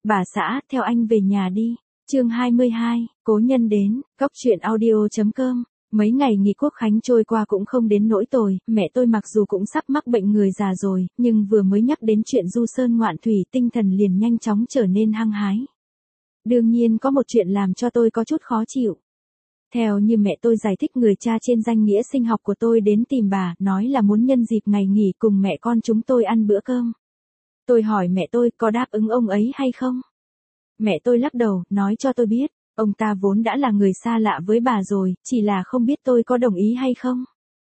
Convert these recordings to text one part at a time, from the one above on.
Bà xã, theo anh về nhà đi. Chương 22, cố nhân đến, góc truyện audio.com. Mấy ngày nghỉ Quốc khánh trôi qua cũng không đến nỗi tồi, mẹ tôi mặc dù cũng sắp mắc bệnh người già rồi, nhưng vừa mới nhắc đến chuyện du sơn ngoạn thủy, tinh thần liền nhanh chóng trở nên hăng hái. Đương nhiên có một chuyện làm cho tôi có chút khó chịu. Theo như mẹ tôi giải thích, người cha trên danh nghĩa sinh học của tôi đến tìm bà, nói là muốn nhân dịp ngày nghỉ cùng mẹ con chúng tôi ăn bữa cơm. Tôi hỏi mẹ tôi có đáp ứng ông ấy hay không? Mẹ tôi lắc đầu, nói cho tôi biết, ông ta vốn đã là người xa lạ với bà rồi, chỉ là không biết tôi có đồng ý hay không.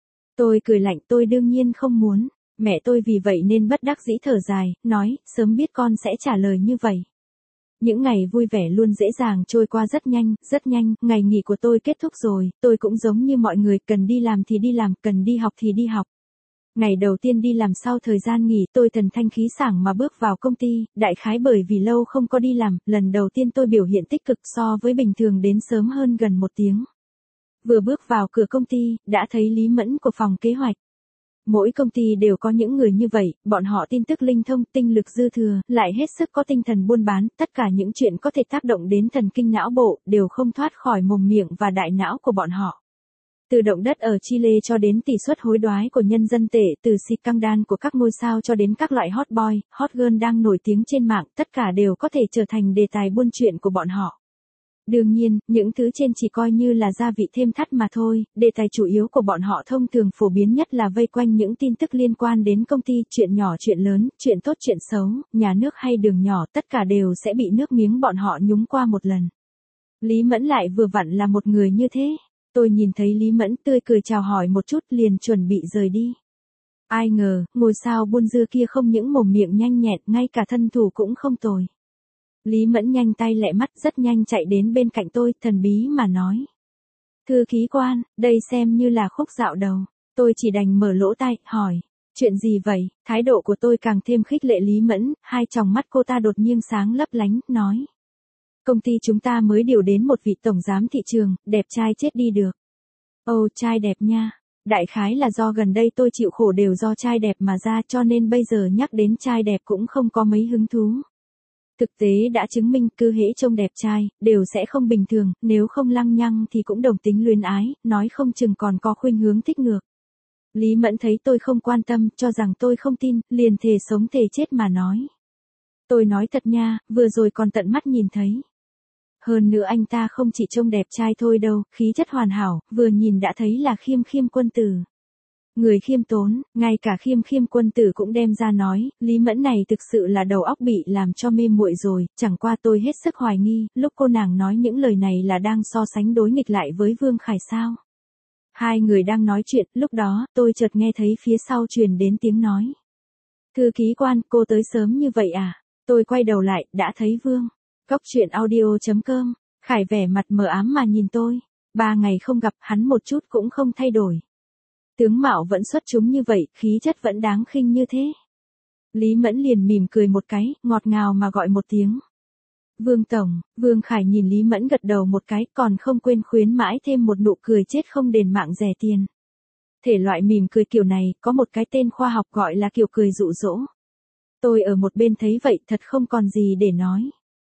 Tôi cười lạnh, tôi đương nhiên không muốn. Mẹ tôi vì vậy nên bất đắc dĩ thở dài, nói, sớm biết con sẽ trả lời như vậy. Những ngày vui vẻ luôn dễ dàng trôi qua rất nhanh, ngày nghỉ của tôi kết thúc rồi, tôi cũng giống như mọi người, cần đi làm thì đi làm, cần đi học thì đi học. Ngày đầu tiên đi làm sau thời gian nghỉ, tôi thần thanh khí sảng mà bước vào công ty, đại khái bởi vì lâu không có đi làm, lần đầu tiên tôi biểu hiện tích cực so với bình thường đến sớm hơn gần 1 tiếng. Vừa bước vào cửa công ty, đã thấy Lý Mẫn của phòng kế hoạch. Mỗi công ty đều có những người như vậy, bọn họ tin tức linh thông, tinh lực dư thừa, lại hết sức có tinh thần buôn bán, tất cả những chuyện có thể tác động đến thần kinh não bộ, đều không thoát khỏi mồm miệng và đại não của bọn họ. Từ động đất ở Chile cho đến tỷ suất hối đoái của nhân dân tệ, từ scandal của các ngôi sao cho đến các loại hot boy, hot girl đang nổi tiếng trên mạng, tất cả đều có thể trở thành đề tài buôn chuyện của bọn họ. Đương nhiên, những thứ trên chỉ coi như là gia vị thêm thắt mà thôi, đề tài chủ yếu của bọn họ thông thường phổ biến nhất là vây quanh những tin tức liên quan đến công ty, chuyện nhỏ chuyện lớn, chuyện tốt chuyện xấu, nhà nước hay đường nhỏ, tất cả đều sẽ bị nước miếng bọn họ nhúng qua một lần. Lý Mẫn lại vừa vặn là một người như thế. Tôi nhìn thấy Lý Mẫn tươi cười chào hỏi một chút liền chuẩn bị rời đi. Ai ngờ, ngôi sao buôn dưa kia không những mồm miệng nhanh nhẹn, ngay cả thân thủ cũng không tồi. Lý Mẫn nhanh tay lẹ mắt rất nhanh chạy đến bên cạnh tôi, thần bí mà nói. Thư ký quan, đây xem như là khúc dạo đầu. Tôi chỉ đành mở lỗ tai, hỏi. Chuyện gì vậy? Thái độ của tôi càng thêm khích lệ Lý Mẫn, hai tròng mắt cô ta đột nhiên sáng lấp lánh, nói. Công ty chúng ta mới điều đến một vị tổng giám thị trường, đẹp trai chết đi được. Ồ, trai đẹp nha. Đại khái là do gần đây tôi chịu khổ đều do trai đẹp mà ra, cho nên bây giờ nhắc đến trai đẹp cũng không có mấy hứng thú. Thực tế đã chứng minh cứ hễ trông đẹp trai, đều sẽ không bình thường, nếu không lăng nhăng thì cũng đồng tính luyến ái, nói không chừng còn có khuynh hướng thích ngược. Lý Mẫn thấy tôi không quan tâm, cho rằng tôi không tin, liền thề sống thề chết mà nói. Tôi nói thật nha, vừa rồi còn tận mắt nhìn thấy. Hơn nữa anh ta không chỉ trông đẹp trai thôi đâu, khí chất hoàn hảo, vừa nhìn đã thấy là khiêm quân tử. Người khiêm tốn, ngay cả khiêm quân tử cũng đem ra nói, Lý Mẫn này thực sự là đầu óc bị làm cho mê muội rồi, chẳng qua tôi hết sức hoài nghi, lúc cô nàng nói những lời này là đang so sánh đối nghịch lại với Vương Khải sao. Hai người đang nói chuyện, lúc đó, tôi chợt nghe thấy phía sau truyền đến tiếng nói. Thư ký quan, cô tới sớm như vậy à? Tôi quay đầu lại, đã thấy Vương. Góc truyện audio.com, Khải vẻ mặt mờ ám mà nhìn tôi. 3 ngày không gặp, hắn một chút cũng không thay đổi. Tướng mạo vẫn xuất chúng như vậy, khí chất vẫn đáng khinh như thế. Lý Mẫn liền mỉm cười một cái, ngọt ngào mà gọi một tiếng. Vương Tổng, Vương Khải nhìn Lý Mẫn gật đầu một cái, còn không quên khuyến mãi thêm một nụ cười chết không đền mạng rẻ tiền. Thể loại mỉm cười kiểu này, có một cái tên khoa học gọi là kiểu cười dụ dỗ. Tôi ở một bên thấy vậy thật không còn gì để nói.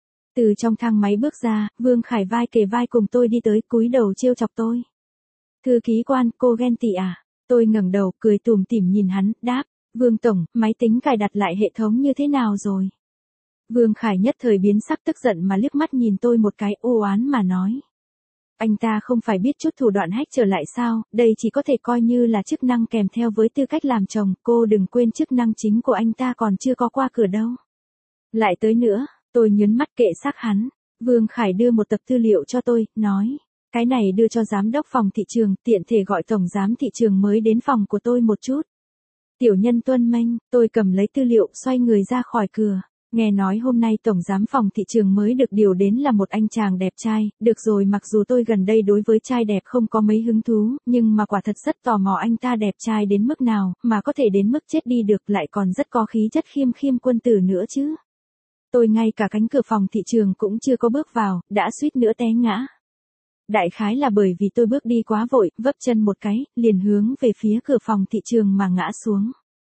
Từ trong thang máy bước ra, Vương Khải vai kề vai cùng tôi đi tới, cúi đầu trêu chọc tôi. Thư ký quan, cô ghen tị à? Tôi ngẩng đầu, cười tủm tỉm nhìn hắn, đáp, Vương Tổng, máy tính cài đặt lại hệ thống như thế nào rồi? Vương Khải nhất thời biến sắc tức giận mà liếc mắt nhìn tôi một cái ô oán mà nói. Anh ta không phải biết chút thủ đoạn hack trở lại sao, đây chỉ có thể coi như là chức năng kèm theo với tư cách làm chồng, cô đừng quên chức năng chính của anh ta còn chưa có qua cửa đâu. Lại tới nữa, tôi nhớn mắt kệ xác hắn, Vương Khải đưa một tập tư liệu cho tôi, nói. Cái này đưa cho giám đốc phòng thị trường, tiện thể gọi tổng giám thị trường mới đến phòng của tôi một chút. Tiểu nhân tuân mệnh, tôi cầm lấy tư liệu, xoay người ra khỏi cửa. Nghe nói hôm nay tổng giám phòng thị trường mới được điều đến là một anh chàng đẹp trai, được rồi, mặc dù tôi gần đây đối với trai đẹp không có mấy hứng thú, nhưng mà quả thật rất tò mò anh ta đẹp trai đến mức nào, mà có thể đến mức chết đi được, lại còn rất có khí chất khiêm quân tử nữa chứ. Tôi ngay cả cánh cửa phòng thị trường cũng chưa có bước vào, đã suýt nữa té ngã. Đại khái là bởi vì tôi bước đi quá vội, vấp chân một cái, liền hướng về phía cửa phòng thị trường mà ngã xuống.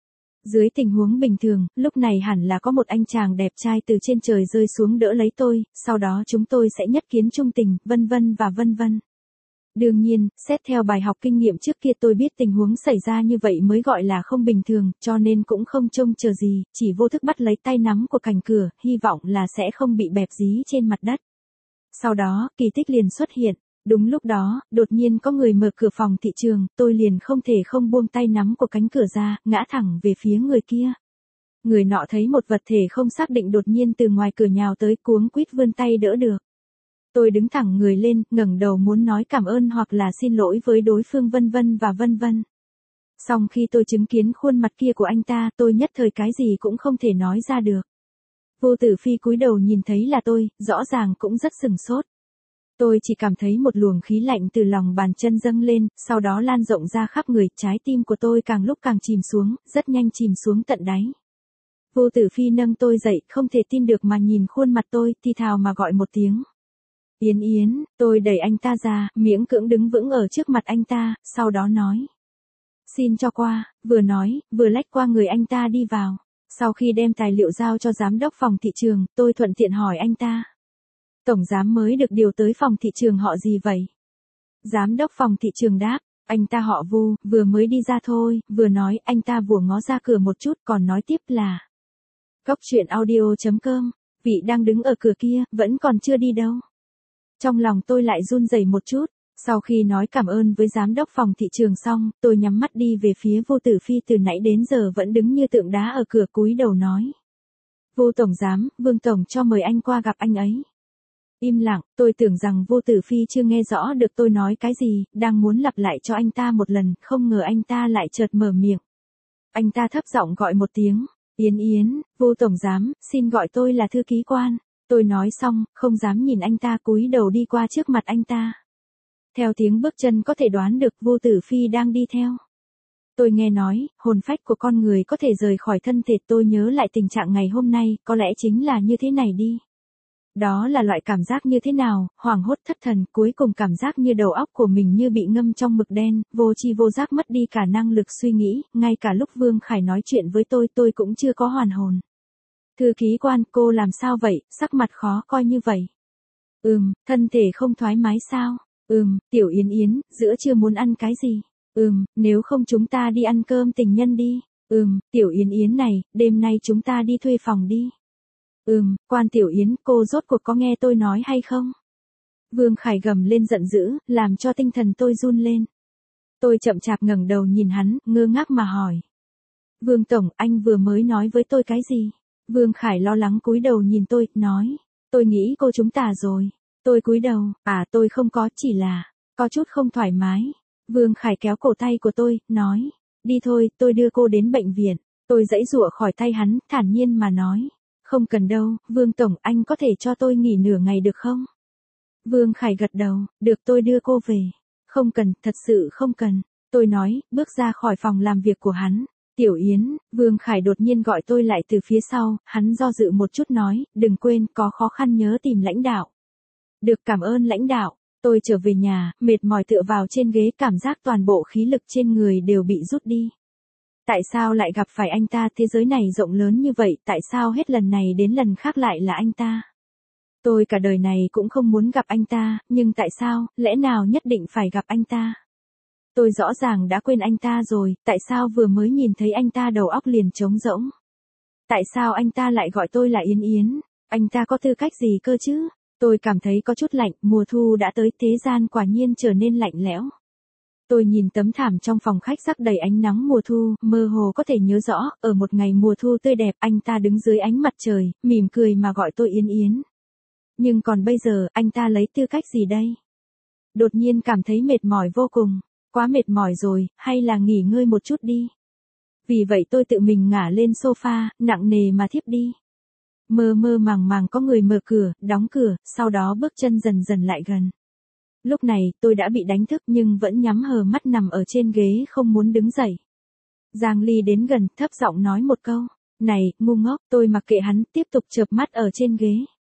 Dưới tình huống bình thường, lúc này hẳn là có một anh chàng đẹp trai từ trên trời rơi xuống đỡ lấy tôi, sau đó chúng tôi sẽ nhất kiến chung tình, vân vân và vân vân. Đương nhiên, xét theo bài học kinh nghiệm trước kia tôi biết tình huống xảy ra như vậy mới gọi là không bình thường, cho nên cũng không trông chờ gì, chỉ vô thức bắt lấy tay nắm của cành cửa, hy vọng là sẽ không bị bẹp dí trên mặt đất. Sau đó, kỳ tích liền xuất hiện. Đúng lúc đó, đột nhiên có người mở cửa phòng thị trường, tôi liền không thể không buông tay nắm của cánh cửa ra, ngã thẳng về phía người kia. Người nọ thấy một vật thể không xác định đột nhiên từ ngoài cửa nhào tới, cuống quýt vươn tay đỡ được. Tôi đứng thẳng người lên, ngẩng đầu muốn nói cảm ơn hoặc là xin lỗi với đối phương vân vân và vân vân. Song khi tôi chứng kiến khuôn mặt kia của anh ta, tôi nhất thời cái gì cũng không thể nói ra được. Vô Tử Phi cúi đầu nhìn thấy là tôi, rõ ràng cũng rất sửng sốt. Tôi chỉ cảm thấy một luồng khí lạnh từ lòng bàn chân dâng lên, sau đó lan rộng ra khắp người, trái tim của tôi càng lúc càng chìm xuống, rất nhanh chìm xuống tận đáy. Vô Tử Phi nâng tôi dậy, không thể tin được mà nhìn khuôn mặt tôi, thì thào mà gọi một tiếng. Yến Yến, tôi đẩy anh ta ra, miễn cưỡng đứng vững ở trước mặt anh ta, sau đó nói. Xin cho qua, vừa nói, vừa lách qua người anh ta đi vào. Sau khi đem tài liệu giao cho giám đốc phòng thị trường, tôi thuận tiện hỏi anh ta. Tổng giám mới được điều tới phòng thị trường họ gì vậy? Giám đốc phòng thị trường đáp, anh ta họ Vu, vừa mới đi ra thôi, vừa nói anh ta vừa ngó ra cửa một chút còn nói tiếp là. Cóc truyện audio.com, vị đang đứng ở cửa kia, vẫn còn chưa đi đâu. Trong lòng tôi lại run rẩy một chút, sau khi nói cảm ơn với giám đốc phòng thị trường xong, tôi nhắm mắt đi về phía Vô Tử Phi từ nãy đến giờ vẫn đứng như tượng đá ở cửa cúi đầu nói. Vô tổng giám, Vương tổng cho mời anh qua gặp anh ấy. Im lặng, tôi tưởng rằng Vô Tử Phi chưa nghe rõ được tôi nói cái gì, đang muốn lặp lại cho anh ta một lần, không ngờ anh ta lại chợt mở miệng. Anh ta thấp giọng gọi một tiếng, Yến Yến, Vô tổng giám, xin gọi tôi là thư ký quan. Tôi nói xong, không dám nhìn anh ta, cúi đầu đi qua trước mặt anh ta. Theo tiếng bước chân có thể đoán được Vô Tử Phi đang đi theo. Tôi nghe nói, hồn phách của con người có thể rời khỏi thân thể, tôi nhớ lại tình trạng ngày hôm nay, có lẽ chính là như thế này đi. Đó là loại cảm giác như thế nào, hoảng hốt thất thần, cuối cùng cảm giác như đầu óc của mình như bị ngâm trong mực đen, vô tri vô giác mất đi cả năng lực suy nghĩ, ngay cả lúc Vương Khải nói chuyện với tôi cũng chưa có hoàn hồn. Thư ký quan, cô làm sao vậy, sắc mặt khó coi như vậy. Thân thể không thoải mái sao? Tiểu Yến Yến, giữa trưa muốn ăn cái gì? Nếu không chúng ta đi ăn cơm tình nhân đi. Tiểu Yến Yến này, đêm nay chúng ta đi thuê phòng đi. Quan Tiểu Yến, cô rốt cuộc có nghe tôi nói hay không? Vương Khải gầm lên giận dữ, làm cho tinh thần tôi run lên. Tôi chậm chạp ngẩng đầu nhìn hắn, ngơ ngác mà hỏi. Vương tổng, anh vừa mới nói với tôi cái gì? Vương Khải lo lắng cúi đầu nhìn tôi, nói. Tôi nghĩ cô chúng ta rồi. Tôi cúi đầu, tôi không có, chỉ là, có chút không thoải mái. Vương Khải kéo cổ tay của tôi, nói. Đi thôi, tôi đưa cô đến bệnh viện. Tôi giãy giụa khỏi tay hắn, thản nhiên mà nói. Không cần đâu, Vương tổng, anh có thể cho tôi nghỉ nửa ngày được không? Vương Khải gật đầu, được, tôi đưa cô về. Không cần, thật sự không cần. Tôi nói, bước ra khỏi phòng làm việc của hắn. Tiểu Yến, Vương Khải đột nhiên gọi tôi lại từ phía sau, hắn do dự một chút nói, đừng quên, có khó khăn nhớ tìm lãnh đạo. Được, cảm ơn lãnh đạo. Tôi trở về nhà, mệt mỏi tựa vào trên ghế, cảm giác toàn bộ khí lực trên người đều bị rút đi. Tại sao lại gặp phải anh ta, thế giới này rộng lớn như vậy, tại sao hết lần này đến lần khác lại là anh ta? Tôi cả đời này cũng không muốn gặp anh ta, nhưng tại sao, lẽ nào nhất định phải gặp anh ta? Tôi rõ ràng đã quên anh ta rồi, tại sao vừa mới nhìn thấy anh ta đầu óc liền trống rỗng? Tại sao anh ta lại gọi tôi là Yến Yến? Anh ta có tư cách gì cơ chứ? Tôi cảm thấy có chút lạnh, mùa thu đã tới, thế gian quả nhiên trở nên lạnh lẽo. Tôi nhìn tấm thảm trong phòng khách rắc đầy ánh nắng mùa thu, mơ hồ có thể nhớ rõ, ở một ngày mùa thu tươi đẹp, anh ta đứng dưới ánh mặt trời, mỉm cười mà gọi tôi Yến Yến. Nhưng còn bây giờ, anh ta lấy tư cách gì đây? Đột nhiên cảm thấy mệt mỏi vô cùng. Quá mệt mỏi rồi, hay là nghỉ ngơi một chút đi. Vì vậy tôi tự mình ngả lên sofa, nặng nề mà thiếp đi. Mơ mơ màng màng có người mở cửa, đóng cửa, sau đó bước chân dần dần lại gần. Lúc này, tôi đã bị đánh thức nhưng vẫn nhắm hờ mắt nằm ở trên ghế không muốn đứng dậy. Giang Ly đến gần, thấp giọng nói một câu. Này, ngu ngốc, tôi mặc kệ hắn, tiếp tục chợp mắt ở trên ghế.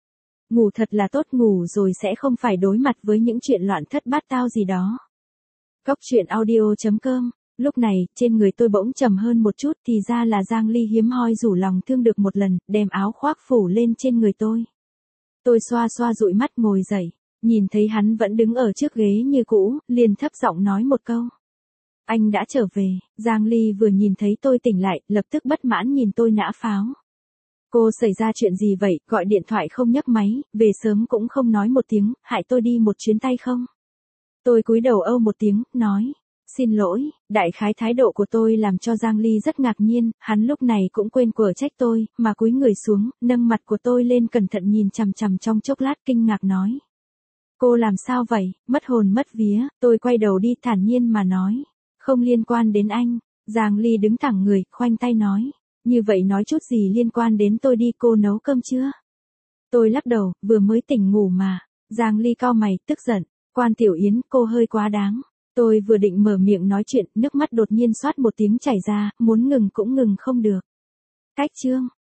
Ngủ thật là tốt, ngủ rồi sẽ không phải đối mặt với những chuyện loạn thất bát tao gì đó. Cóc truyện audio.com Lúc này, trên người tôi bỗng trầm hơn một chút thì ra là Giang Ly hiếm hoi rủ lòng thương được một lần, đem áo khoác phủ lên trên người tôi. Tôi xoa xoa dụi mắt ngồi dậy, nhìn thấy hắn vẫn đứng ở trước ghế như cũ, liền thấp giọng nói một câu. Anh đã trở về. Giang Ly vừa nhìn thấy tôi tỉnh lại, lập tức bất mãn nhìn tôi nã pháo. Cô xảy ra chuyện gì vậy, gọi điện thoại không nhấc máy, về sớm cũng không nói một tiếng, hại tôi đi một chuyến tay không? Tôi cúi đầu âu một tiếng, nói. Xin lỗi, đại khái thái độ của tôi làm cho Giang Ly rất ngạc nhiên, hắn lúc này cũng quên quở trách tôi, mà cúi người xuống, nâng mặt của tôi lên cẩn thận nhìn chằm chằm trong chốc lát kinh ngạc nói. Cô làm sao vậy, mất hồn mất vía, tôi quay đầu đi thản nhiên mà nói. Không liên quan đến anh. Giang Ly đứng thẳng người, khoanh tay nói. Như vậy nói chút gì liên quan đến tôi đi, cô nấu cơm chưa? Tôi lắc đầu, vừa mới tỉnh ngủ mà. Giang Ly cau mày, tức giận. Quan Tiểu Yến, cô hơi quá đáng. Tôi vừa định mở miệng nói chuyện, nước mắt đột nhiên xoát một tiếng chảy ra, muốn ngừng cũng ngừng không được. Cách chương.